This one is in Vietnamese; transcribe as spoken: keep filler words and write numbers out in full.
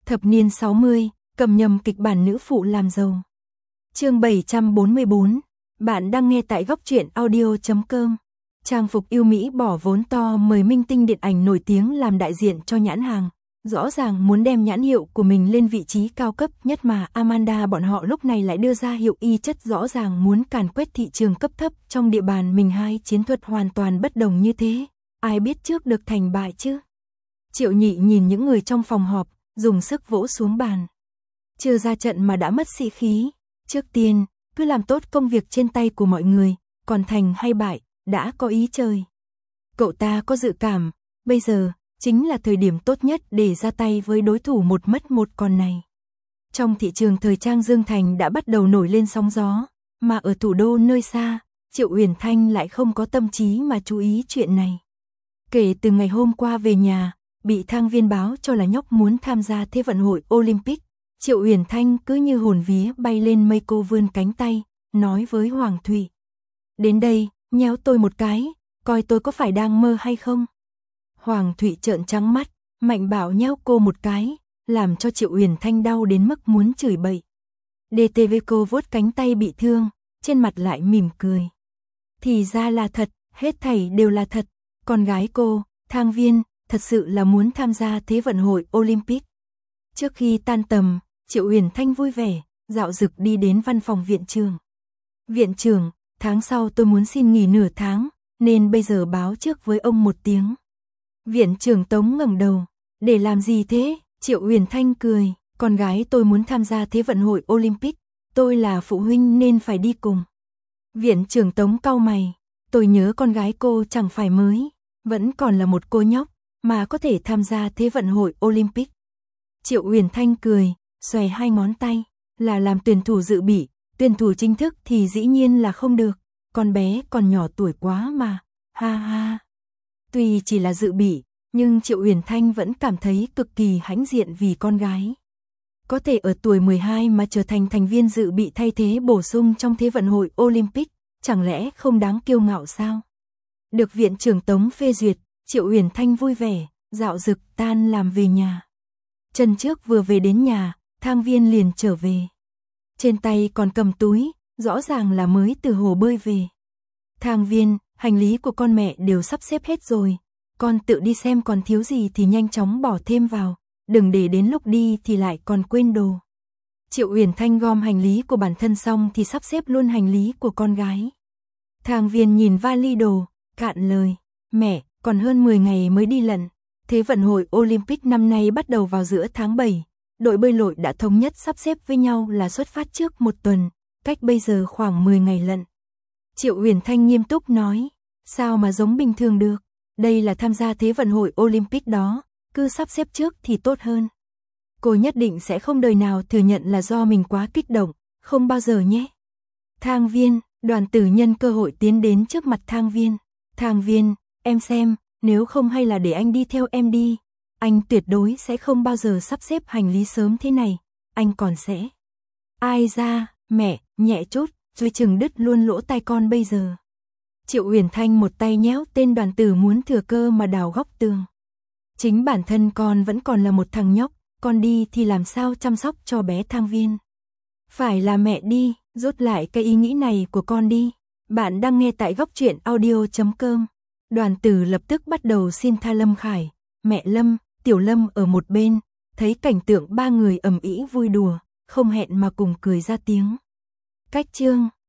Thập niên sáu mươi, cầm nhầm kịch bản nữ phụ làm giàu. Chương bảy trăm bốn mươi bốn, bạn đang nghe tại góc truyện audio chấm com. Trang phục yêu Mỹ bỏ vốn to mời minh tinh điện ảnh nổi tiếng làm đại diện cho nhãn hàng. Rõ ràng muốn đem nhãn hiệu của mình lên vị trí cao cấp nhất mà Amanda bọn họ lúc này lại đưa ra hiệu y chất, rõ ràng muốn càn quét thị trường cấp thấp trong địa bàn mình. Hai chiến thuật hoàn toàn bất đồng như thế, ai biết trước được thành bại chứ? Triệu Nhị nhìn những người trong phòng họp, dùng sức vỗ xuống bàn. Chưa ra trận mà đã mất sĩ khí. Trước tiên, cứ làm tốt công việc trên tay của mọi người, còn thành hay bại, đã có ý trời. Cậu ta có dự cảm, bây giờ chính là thời điểm tốt nhất để ra tay với đối thủ một mất một còn này. Trong thị trường thời trang Dương Thành đã bắt đầu nổi lên sóng gió, mà ở thủ đô nơi xa, Triệu Uyển Thanh lại không có tâm trí mà chú ý chuyện này. Kể từ ngày hôm qua về nhà, bị Thang Viên báo cho là nhóc muốn tham gia Thế vận hội Olympic, Triệu Uyển Thanh cứ như hồn vía bay lên mây. Cô vươn cánh tay, nói với Hoàng Thụy: "Đến đây, nhéo tôi một cái, coi tôi có phải đang mơ hay không." Hoàng Thụy trợn trắng mắt, mạnh bạo nhéo cô một cái, làm cho Triệu Uyển Thanh đau đến mức muốn chửi bậy. đê tê vê cô vuốt cánh tay bị thương, trên mặt lại mỉm cười. Thì ra là thật, hết thảy đều là thật, con gái cô, Thang Viên, thật sự là muốn tham gia Thế vận hội Olympic. Trước khi tan tầm, Triệu Uyển Thanh vui vẻ, dạo dực đi đến văn phòng viện trưởng. "Viện trưởng, tháng sau tôi muốn xin nghỉ nửa tháng, nên bây giờ báo trước với ông một tiếng." Viện trưởng Tống ngẩng đầu. "Để làm gì thế?" Triệu Uyển Thanh cười. "Con gái tôi muốn tham gia Thế vận hội Olympic, tôi là phụ huynh nên phải đi cùng." Viện trưởng Tống cau mày. "Tôi nhớ con gái cô chẳng phải mới, vẫn còn là một cô nhóc, mà có thể tham gia Thế vận hội Olympic." Triệu Uyển Thanh cười, xòe hai ngón tay. "Là làm tuyển thủ dự bị, tuyển thủ chính thức thì dĩ nhiên là không được, con bé còn nhỏ tuổi quá mà, ha ha." Tuy chỉ là dự bị, nhưng Triệu Uyển Thanh vẫn cảm thấy cực kỳ hãnh diện vì con gái. Có thể ở tuổi mười hai mà trở thành thành viên dự bị thay thế bổ sung trong Thế vận hội Olympic, chẳng lẽ không đáng kiêu ngạo sao? Được viện trưởng Tống phê duyệt, Triệu Uyển Thanh vui vẻ, dạo dực tan làm về nhà. Chân trước vừa về đến nhà, Thang Viên liền trở về. Trên tay còn cầm túi, rõ ràng là mới từ hồ bơi về. "Thang Viên, hành lý của con mẹ đều sắp xếp hết rồi, con tự đi xem còn thiếu gì thì nhanh chóng bỏ thêm vào, đừng để đến lúc đi thì lại còn quên đồ." Triệu Uyển Thanh gom hành lý của bản thân xong thì sắp xếp luôn hành lý của con gái. Thang Viên nhìn vali đồ, cạn lời: "Mẹ, còn hơn mười ngày mới đi lận. Thế vận hội Olympic năm nay bắt đầu vào giữa tháng bảy, đội bơi lội đã thống nhất sắp xếp với nhau là xuất phát trước một tuần, cách bây giờ khoảng mười ngày lận." Triệu Uyển Thanh nghiêm túc nói: "Sao mà giống bình thường được, đây là tham gia Thế vận hội Olympic đó, cứ sắp xếp trước thì tốt hơn." Cô nhất định sẽ không đời nào thừa nhận là do mình quá kích động, không bao giờ nhé. "Thang Viên." Đoàn Tử nhân cơ hội tiến đến trước mặt Thang Viên. "Thang Viên, em xem, nếu không hay là để anh đi theo em đi. Anh tuyệt đối sẽ không bao giờ sắp xếp hành lý sớm thế này, anh còn sẽ..." "Ai ra, mẹ, nhẹ chút, rồi chừng đứt luôn lỗ tai con bây giờ." Triệu Uyển Thanh một tay nhéo tên Đoàn Tử muốn thừa cơ mà đào góc tường. "Chính bản thân con vẫn còn là một thằng nhóc, con đi thì làm sao chăm sóc cho bé Thang Viên. Phải là mẹ đi, rút lại cái ý nghĩ này của con đi." Bạn đang nghe tại góc truyện audio chấm com. Đoàn Tử lập tức bắt đầu xin tha Lâm Khải. Mẹ Lâm, Tiểu Lâm ở một bên, thấy cảnh tượng ba người ầm ĩ vui đùa, không hẹn mà cùng cười ra tiếng. Cách chương